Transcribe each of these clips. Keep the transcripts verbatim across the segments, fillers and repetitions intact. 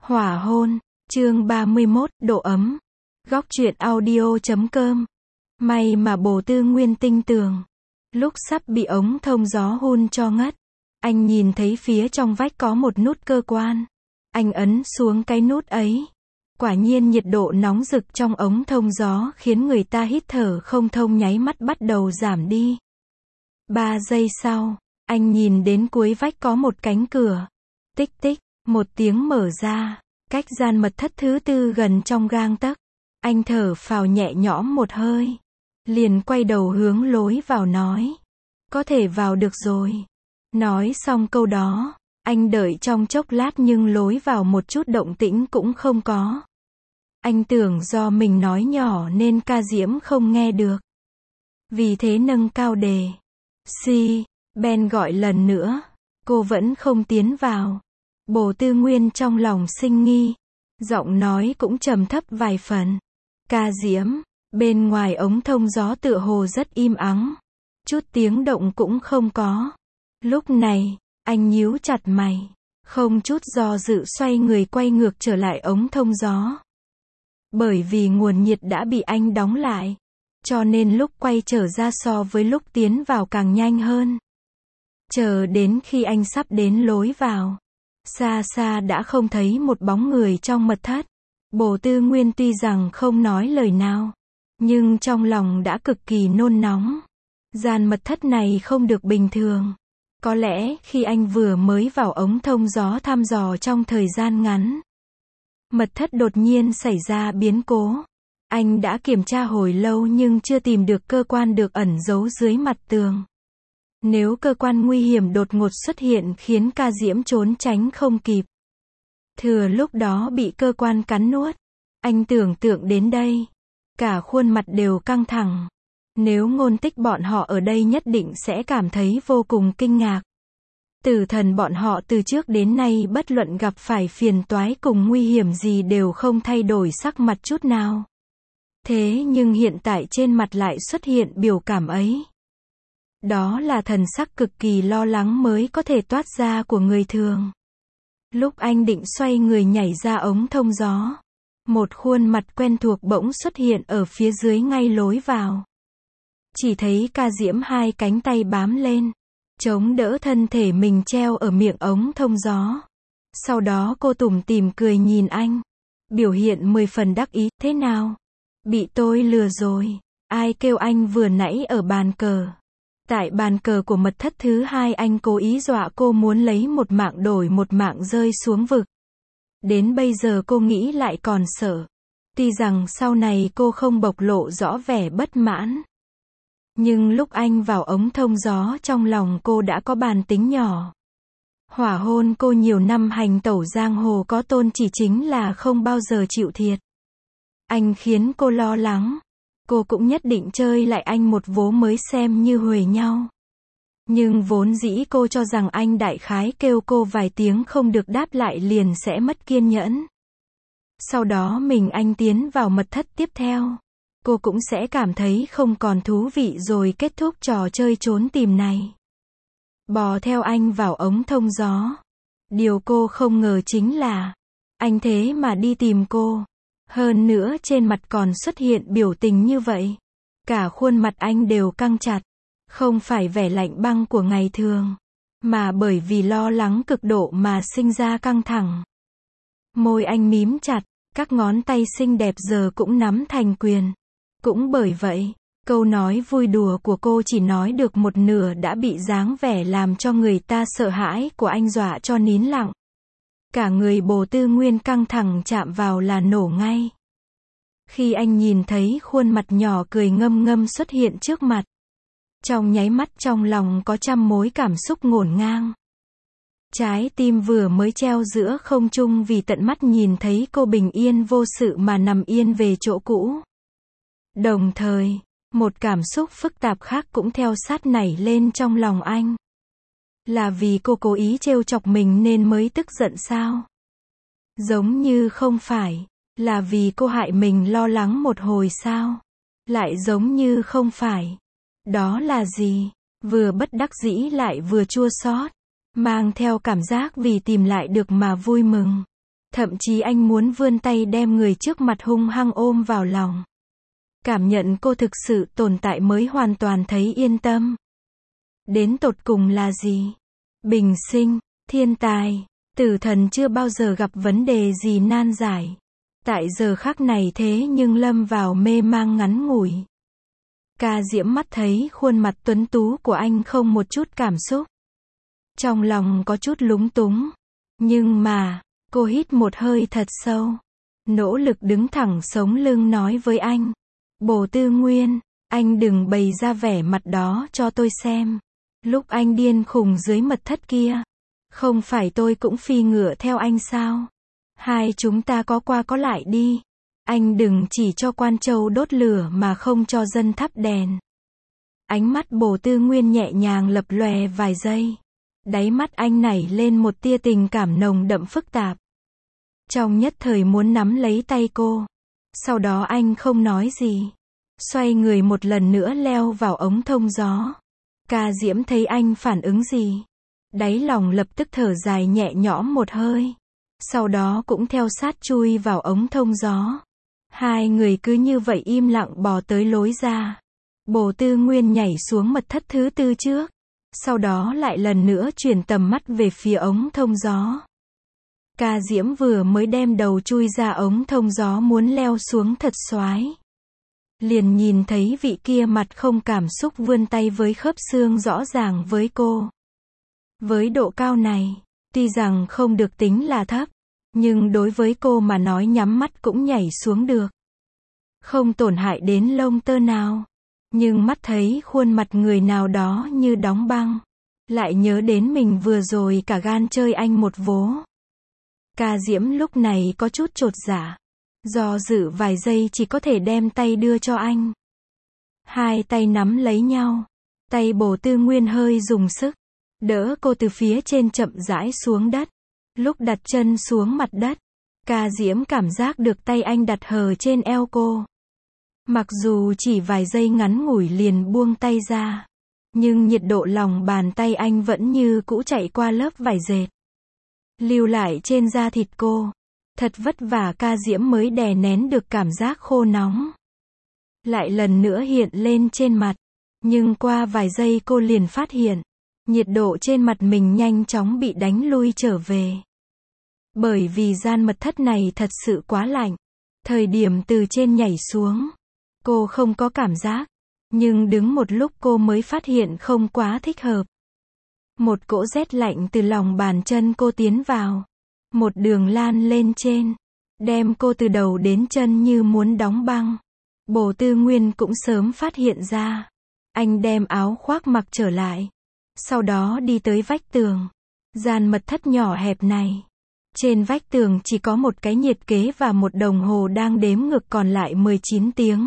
Hỏa hôn, chương ba mươi mốt, độ ấm. Góc truyện audio chấm com. May mà Bồ Tư Nguyên tinh tường. Lúc sắp bị ống thông gió hun cho ngất, anh nhìn thấy phía trong vách có một nút cơ quan. Anh ấn xuống cái nút ấy. Quả nhiên nhiệt độ nóng rực trong ống thông gió khiến người ta hít thở không thông, nháy mắt bắt đầu giảm đi. Ba giây sau, anh nhìn đến cuối vách có một cánh cửa. Tích tích, một tiếng mở ra, cách gian mật thất thứ tư gần trong gang tấc. Anh thở phào nhẹ nhõm một hơi, liền quay đầu hướng lối vào nói: có thể vào được rồi. Nói xong câu đó, anh đợi trong chốc lát nhưng lối vào một chút động tĩnh cũng không có. Anh tưởng do mình nói nhỏ nên Ca Diễm không nghe được. Vì thế nâng cao đề. Si, Ben gọi lần nữa. Cô vẫn không tiến vào. Bồ Tư Nguyên trong lòng sinh nghi. Giọng nói cũng trầm thấp vài phần. Ca Diễm, bên ngoài ống thông gió tựa hồ rất im ắng. Chút tiếng động cũng không có. Lúc này, anh nhíu chặt mày. Không chút do dự xoay người quay ngược trở lại ống thông gió. Bởi vì nguồn nhiệt đã bị anh đóng lại, cho nên lúc quay trở ra so với lúc tiến vào càng nhanh hơn. Chờ đến khi anh sắp đến lối vào, xa xa đã không thấy một bóng người trong mật thất. Bồ Tư Nguyên tuy rằng không nói lời nào, nhưng trong lòng đã cực kỳ nôn nóng. Gian mật thất này không được bình thường. Có lẽ khi anh vừa mới vào ống thông gió thăm dò trong thời gian ngắn, mật thất đột nhiên xảy ra biến cố. Anh đã kiểm tra hồi lâu nhưng chưa tìm được cơ quan được ẩn giấu dưới mặt tường. Nếu cơ quan nguy hiểm đột ngột xuất hiện khiến Ca Diễm trốn tránh không kịp, thừa lúc đó bị cơ quan cắn nuốt. Anh tưởng tượng đến đây, cả khuôn mặt đều căng thẳng. Nếu Ngôn Tích bọn họ ở đây nhất định sẽ cảm thấy vô cùng kinh ngạc. Tử thần bọn họ từ trước đến nay bất luận gặp phải phiền toái cùng nguy hiểm gì đều không thay đổi sắc mặt chút nào. Thế nhưng hiện tại trên mặt lại xuất hiện biểu cảm ấy. Đó là thần sắc cực kỳ lo lắng mới có thể toát ra của người thường. Lúc anh định xoay người nhảy ra ống thông gió, một khuôn mặt quen thuộc bỗng xuất hiện ở phía dưới ngay lối vào. Chỉ thấy Ca Diễm hai cánh tay bám lên, chống đỡ thân thể mình treo ở miệng ống thông gió. Sau đó cô tủm tỉm cười nhìn anh, biểu hiện mười phần đắc ý. Thế nào? Bị tôi lừa rồi. Ai kêu anh vừa nãy ở bàn cờ? Tại bàn cờ của mật thất thứ hai anh cố ý dọa cô muốn lấy một mạng đổi một mạng rơi xuống vực. Đến bây giờ cô nghĩ lại còn sợ. Tuy rằng sau này cô không bộc lộ rõ vẻ bất mãn, nhưng lúc anh vào ống thông gió trong lòng cô đã có bàn tính nhỏ. Hỏa hôn cô nhiều năm hành tẩu giang hồ có tôn chỉ chính là không bao giờ chịu thiệt. Anh khiến cô lo lắng. Cô cũng nhất định chơi lại anh một vố mới xem như huề nhau. Nhưng vốn dĩ cô cho rằng anh đại khái kêu cô vài tiếng không được đáp lại liền sẽ mất kiên nhẫn. Sau đó mình anh tiến vào mật thất tiếp theo, cô cũng sẽ cảm thấy không còn thú vị rồi kết thúc trò chơi trốn tìm này. Bò theo anh vào ống thông gió. Điều cô không ngờ chính là, anh thế mà đi tìm cô. Hơn nữa trên mặt còn xuất hiện biểu tình như vậy. Cả khuôn mặt anh đều căng chặt. Không phải vẻ lạnh băng của ngày thường, mà bởi vì lo lắng cực độ mà sinh ra căng thẳng. Môi anh mím chặt, các ngón tay xinh đẹp giờ cũng nắm thành quyền. Cũng bởi vậy, câu nói vui đùa của cô chỉ nói được một nửa đã bị dáng vẻ làm cho người ta sợ hãi của anh dọa cho nín lặng. Cả người Bồ Tư Nguyên căng thẳng chạm vào là nổ ngay. Khi anh nhìn thấy khuôn mặt nhỏ cười ngâm ngâm xuất hiện trước mặt, trong nháy mắt trong lòng có trăm mối cảm xúc ngổn ngang. Trái tim vừa mới treo giữa không trung vì tận mắt nhìn thấy cô bình yên vô sự mà nằm yên về chỗ cũ. Đồng thời, một cảm xúc phức tạp khác cũng theo sát nảy lên trong lòng anh. Là vì cô cố ý trêu chọc mình nên mới tức giận sao? Giống như không phải. Là vì cô hại mình lo lắng một hồi sao? Lại giống như không phải. Đó là gì? Vừa bất đắc dĩ lại vừa chua xót, mang theo cảm giác vì tìm lại được mà vui mừng. Thậm chí anh muốn vươn tay đem người trước mặt hung hăng ôm vào lòng. Cảm nhận cô thực sự tồn tại mới hoàn toàn thấy yên tâm. Đến tột cùng là gì? Bình sinh, thiên tài, tử thần chưa bao giờ gặp vấn đề gì nan giải. Tại giờ khắc này thế nhưng lâm vào mê mang ngắn ngủi. Ca Diễm mắt thấy khuôn mặt tuấn tú của anh không một chút cảm xúc. Trong lòng có chút lúng túng. Nhưng mà, cô hít một hơi thật sâu. Nỗ lực đứng thẳng sống lưng nói với anh. Bồ Tư Nguyên, anh đừng bày ra vẻ mặt đó cho tôi xem. Lúc anh điên khùng dưới mật thất kia. Không phải tôi cũng phi ngựa theo anh sao? Hai chúng ta có qua có lại đi. Anh đừng chỉ cho Quan Châu đốt lửa mà không cho dân thắp đèn. Ánh mắt Bồ Tư Nguyên nhẹ nhàng lập lòe vài giây. Đáy mắt anh nảy lên một tia tình cảm nồng đậm phức tạp. Trong nhất thời muốn nắm lấy tay cô. Sau đó anh không nói gì. Xoay người một lần nữa leo vào ống thông gió. Ca Diễm thấy anh phản ứng gì. Đáy lòng lập tức thở dài nhẹ nhõm một hơi. Sau đó cũng theo sát chui vào ống thông gió. Hai người cứ như vậy im lặng bò tới lối ra. Bồ Tư Nguyên nhảy xuống mật thất thứ tư trước. Sau đó lại lần nữa chuyển tầm mắt về phía ống thông gió. Ca Diễm vừa mới đem đầu chui ra ống thông gió muốn leo xuống thật xoái. Liền nhìn thấy vị kia mặt không cảm xúc vươn tay với khớp xương rõ ràng với cô. Với độ cao này, tuy rằng không được tính là thấp, nhưng đối với cô mà nói nhắm mắt cũng nhảy xuống được. Không tổn hại đến lông tơ nào. Nhưng mắt thấy khuôn mặt người nào đó như đóng băng. Lại nhớ đến mình vừa rồi cả gan chơi anh một vố. Ca Diễm lúc này có chút chột dạ. Do dự vài giây chỉ có thể đem tay đưa cho anh. Hai tay nắm lấy nhau. Tay Bồ Tư Nguyên hơi dùng sức. Đỡ cô từ phía trên chậm rãi xuống đất. Lúc đặt chân xuống mặt đất. Ca Diễm cảm giác được tay anh đặt hờ trên eo cô. Mặc dù chỉ vài giây ngắn ngủi liền buông tay ra. Nhưng nhiệt độ lòng bàn tay anh vẫn như cũ chạy qua lớp vải dệt. Lưu lại trên da thịt cô. Thật vất vả Ca Diễm mới đè nén được cảm giác khô nóng. Lại lần nữa hiện lên trên mặt. Nhưng qua vài giây cô liền phát hiện. Nhiệt độ trên mặt mình nhanh chóng bị đánh lui trở về. Bởi vì gian mật thất này thật sự quá lạnh. Thời điểm từ trên nhảy xuống. Cô không có cảm giác. Nhưng đứng một lúc cô mới phát hiện không quá thích hợp. Một cỗ rét lạnh từ lòng bàn chân cô tiến vào. Một đường lan lên trên. Đem cô từ đầu đến chân như muốn đóng băng. Bồ Tư Nguyên cũng sớm phát hiện ra. Anh đem áo khoác mặc trở lại. Sau đó đi tới vách tường. Gian mật thất nhỏ hẹp này. Trên vách tường chỉ có một cái nhiệt kế và một đồng hồ đang đếm ngược còn lại mười chín tiếng.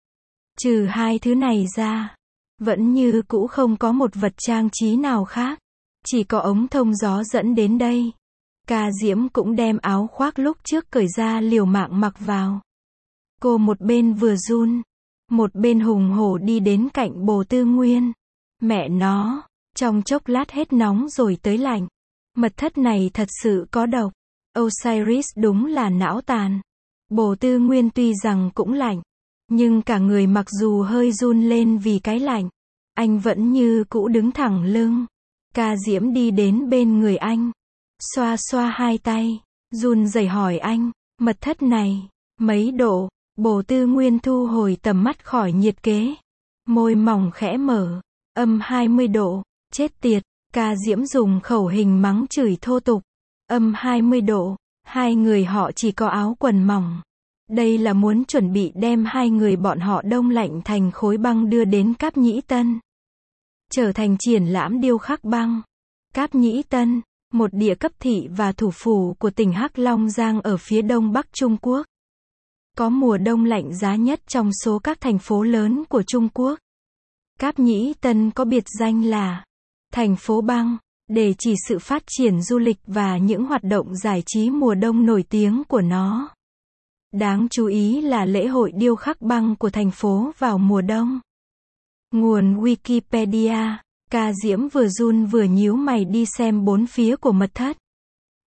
Trừ hai thứ này ra. Vẫn như cũ không có một vật trang trí nào khác. Chỉ có ống thông gió dẫn đến đây. Ca Diễm cũng đem áo khoác lúc trước cởi ra liều mạng mặc vào. Cô một bên vừa run. Một bên hùng hổ đi đến cạnh Bồ Tư Nguyên. Mẹ nó. Trong chốc lát hết nóng rồi tới lạnh. Mật thất này thật sự có độc. Osiris đúng là não tàn. Bồ Tư Nguyên tuy rằng cũng lạnh. Nhưng cả người mặc dù hơi run lên vì cái lạnh. Anh vẫn như cũ đứng thẳng lưng. Ca Diễm đi đến bên người anh. Xoa xoa hai tay. Run rẩy hỏi anh. Mật thất này. Mấy độ? Bồ Tư Nguyên thu hồi tầm mắt khỏi nhiệt kế. Môi mỏng khẽ mở. Âm hai mươi độ. Chết tiệt. Ca Diễm dùng khẩu hình mắng chửi thô tục. Âm hai mươi độ. Hai người họ chỉ có áo quần mỏng. Đây là muốn chuẩn bị đem hai người bọn họ đông lạnh thành khối băng đưa đến Cáp Nhĩ Tân. Trở thành triển lãm điêu khắc băng. Cáp Nhĩ Tân, một địa cấp thị và thủ phủ của tỉnh Hắc Long Giang ở phía đông bắc Trung Quốc. Có mùa đông lạnh giá nhất trong số các thành phố lớn của Trung Quốc. Cáp Nhĩ Tân có biệt danh là thành phố băng, để chỉ sự phát triển du lịch và những hoạt động giải trí mùa đông nổi tiếng của nó. Đáng chú ý là lễ hội điêu khắc băng của thành phố vào mùa đông. Nguồn Wikipedia. Ca Diễm vừa run vừa nhíu mày đi xem bốn phía của mật thất.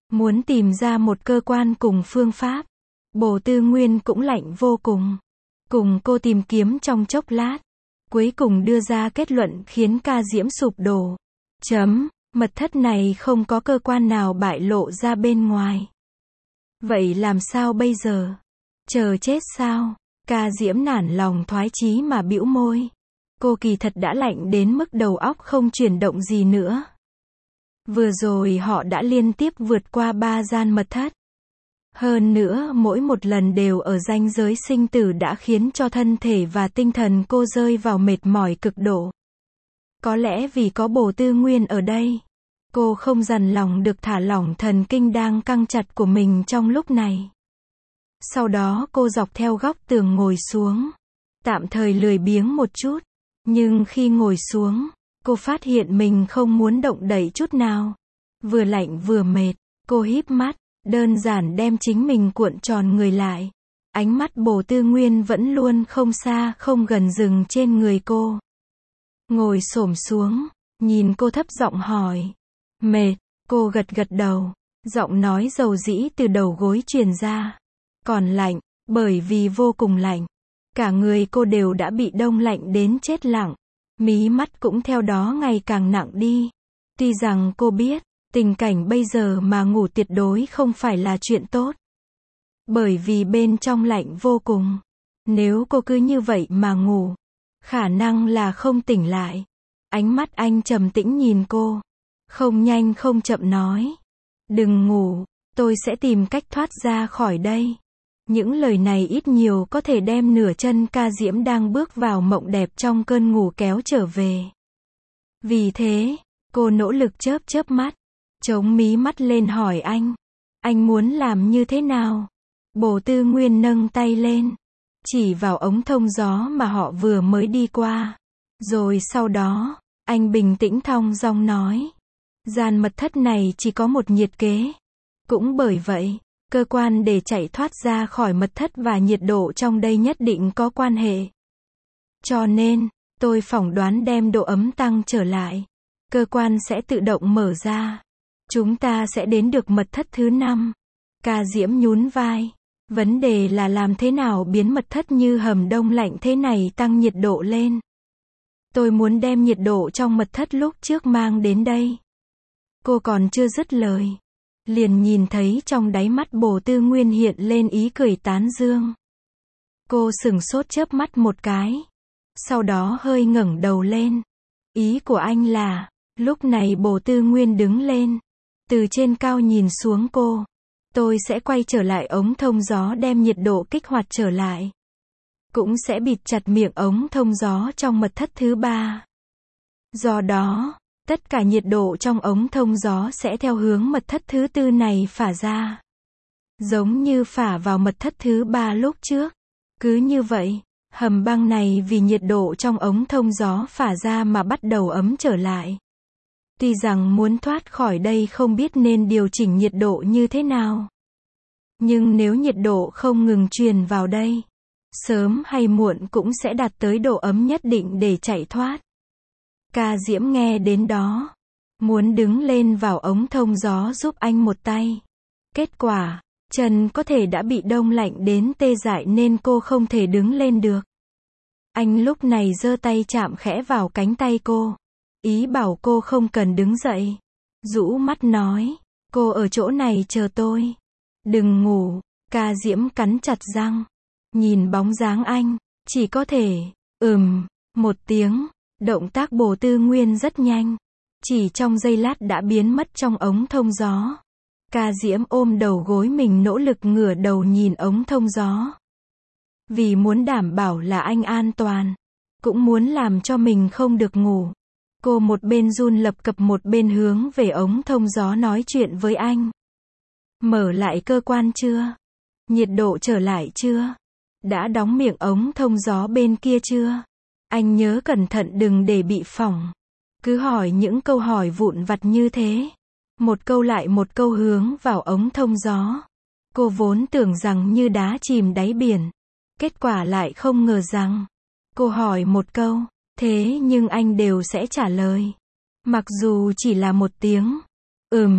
Muốn tìm ra một cơ quan cùng phương pháp. Bồ Tư Nguyên cũng lạnh vô cùng. Cùng cô tìm kiếm trong chốc lát. Cuối cùng đưa ra kết luận khiến Ca Diễm sụp đổ. Chấm, mật thất này không có cơ quan nào bại lộ ra bên ngoài. Vậy làm sao bây giờ? Chờ chết sao? Ca Diễm nản lòng thoái chí mà bĩu môi. Cô kỳ thật đã lạnh đến mức đầu óc không chuyển động gì nữa. Vừa rồi họ đã liên tiếp vượt qua ba gian mật thất. Hơn nữa mỗi một lần đều ở ranh giới sinh tử đã khiến cho thân thể và tinh thần cô rơi vào mệt mỏi cực độ. Có lẽ vì có Bồ Tư Nguyên ở đây, cô không dằn lòng được thả lỏng thần kinh đang căng chặt của mình trong lúc này. Sau đó cô dọc theo góc tường ngồi xuống. Tạm thời lười biếng một chút. Nhưng khi ngồi xuống, cô phát hiện mình không muốn động đậy chút nào. Vừa lạnh vừa mệt, cô híp mắt, đơn giản đem chính mình cuộn tròn người lại. Ánh mắt Bồ Tư Nguyên vẫn luôn không xa không gần dừng trên người cô. Ngồi xổm xuống, nhìn cô thấp giọng hỏi. Mệt, cô gật gật đầu. Giọng nói dầu dĩ từ đầu gối truyền ra. Còn lạnh, bởi vì vô cùng lạnh. Cả người cô đều đã bị đông lạnh đến chết lặng. Mí mắt cũng theo đó ngày càng nặng đi. Tuy rằng cô biết, tình cảnh bây giờ mà ngủ tuyệt đối không phải là chuyện tốt. Bởi vì bên trong lạnh vô cùng. Nếu cô cứ như vậy mà ngủ, khả năng là không tỉnh lại. Ánh mắt anh trầm tĩnh nhìn cô. Không nhanh không chậm nói. Đừng ngủ, tôi sẽ tìm cách thoát ra khỏi đây. Những lời này ít nhiều có thể đem nửa chân Ca Diễm đang bước vào mộng đẹp trong cơn ngủ kéo trở về. Vì thế, cô nỗ lực chớp chớp mắt, chống mí mắt lên hỏi anh. Anh muốn làm như thế nào? Bồ Tư Nguyên nâng tay lên, chỉ vào ống thông gió mà họ vừa mới đi qua. Rồi sau đó, anh bình tĩnh thong dong nói. Gian mật thất này chỉ có một nhiệt kế. Cũng bởi vậy, cơ quan để chạy thoát ra khỏi mật thất và nhiệt độ trong đây nhất định có quan hệ. Cho nên, tôi phỏng đoán đem độ ấm tăng trở lại. Cơ quan sẽ tự động mở ra. Chúng ta sẽ đến được mật thất thứ năm. Ca Diễm nhún vai. Vấn đề là làm thế nào biến mật thất như hầm đông lạnh thế này tăng nhiệt độ lên. Tôi muốn đem nhiệt độ trong mật thất lúc trước mang đến đây. Cô còn chưa dứt lời. Liền nhìn thấy trong đáy mắt Bồ Tư Nguyên hiện lên ý cười tán dương. Cô sửng sốt chớp mắt một cái. Sau đó hơi ngẩng đầu lên. Ý của anh là, lúc này Bồ Tư Nguyên đứng lên. Từ trên cao nhìn xuống cô. Tôi sẽ quay trở lại ống thông gió đem nhiệt độ kích hoạt trở lại. Cũng sẽ bịt chặt miệng ống thông gió trong mật thất thứ ba. Do đó, tất cả nhiệt độ trong ống thông gió sẽ theo hướng mật thất thứ tư này phả ra. Giống như phả vào mật thất thứ ba lúc trước. Cứ như vậy, hầm băng này vì nhiệt độ trong ống thông gió phả ra mà bắt đầu ấm trở lại. Tuy rằng muốn thoát khỏi đây không biết nên điều chỉnh nhiệt độ như thế nào. Nhưng nếu nhiệt độ không ngừng truyền vào đây, sớm hay muộn cũng sẽ đạt tới độ ấm nhất định để chạy thoát. Ca Diễm nghe đến đó, muốn đứng lên vào ống thông gió giúp anh một tay. Kết quả, chân có thể đã bị đông lạnh đến tê dại nên cô không thể đứng lên được. Anh lúc này giơ tay chạm khẽ vào cánh tay cô. Ý bảo cô không cần đứng dậy. Rũ mắt nói, cô ở chỗ này chờ tôi. Đừng ngủ. Ca Diễm cắn chặt răng. Nhìn bóng dáng anh, chỉ có thể, ừm, một tiếng. Động tác Bồ Tư Nguyên rất nhanh. Chỉ trong giây lát đã biến mất trong ống thông gió. Ca Diễm ôm đầu gối mình nỗ lực ngửa đầu nhìn ống thông gió. Vì muốn đảm bảo là anh an toàn. Cũng muốn làm cho mình không được ngủ. Cô một bên run lập cập một bên hướng về ống thông gió nói chuyện với anh. Mở lại cơ quan chưa? Nhiệt độ trở lại chưa? Đã đóng miệng ống thông gió bên kia chưa? Anh nhớ cẩn thận đừng để bị phỏng. Cứ hỏi những câu hỏi vụn vặt như thế. Một câu lại một câu hướng vào ống thông gió. Cô vốn tưởng rằng như đá chìm đáy biển. Kết quả lại không ngờ rằng. Cô hỏi một câu. Thế nhưng anh đều sẽ trả lời. Mặc dù chỉ là một tiếng. Ừm,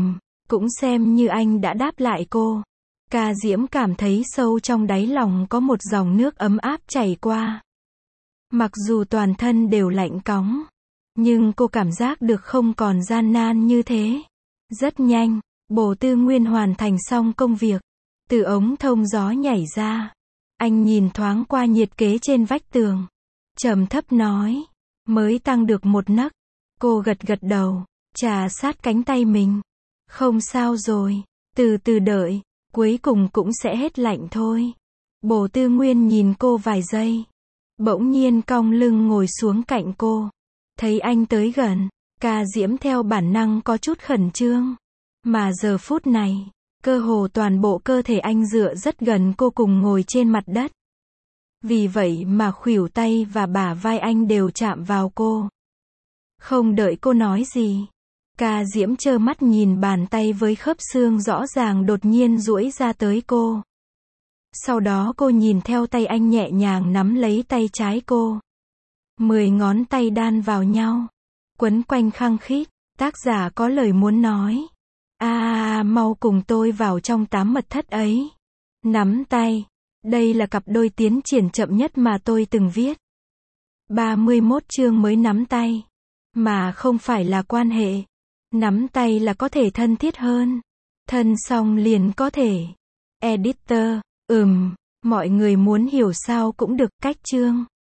Cũng xem như anh đã đáp lại cô. Ca Diễm cảm thấy sâu trong đáy lòng có một dòng nước ấm áp chảy qua. Mặc dù toàn thân đều lạnh cóng, nhưng cô cảm giác được không còn gian nan như thế. Rất nhanh, Bồ Tư Nguyên hoàn thành xong công việc. Từ ống thông gió nhảy ra. Anh nhìn thoáng qua nhiệt kế trên vách tường. Trầm thấp nói. Mới tăng được một nấc. Cô gật gật đầu, chà sát cánh tay mình. Không sao rồi, từ từ đợi, cuối cùng cũng sẽ hết lạnh thôi. Bồ Tư Nguyên nhìn cô vài giây. Bỗng nhiên cong lưng ngồi xuống cạnh cô. Thấy anh tới gần, Ca Diễm theo bản năng có chút khẩn trương. Mà giờ phút này, cơ hồ toàn bộ cơ thể anh dựa rất gần cô cùng ngồi trên mặt đất. Vì vậy mà khuỷu tay và bả vai anh đều chạm vào cô. Không đợi cô nói gì, Ca Diễm trơ mắt nhìn bàn tay với khớp xương rõ ràng đột nhiên duỗi ra tới cô. Sau đó cô nhìn theo tay anh nhẹ nhàng nắm lấy tay trái cô. Mười ngón tay đan vào nhau, quấn quanh khăng khít. Tác giả có lời muốn nói. A à, mau cùng tôi vào trong tám mật thất ấy. Nắm tay. Đây là cặp đôi tiến triển chậm nhất mà tôi từng viết. ba mươi mốt chương mới nắm tay. Mà không phải là quan hệ. Nắm tay là có thể thân thiết hơn. Thân xong liền có thể. Editor, ừm, mọi người muốn hiểu sao cũng được. Cách chương.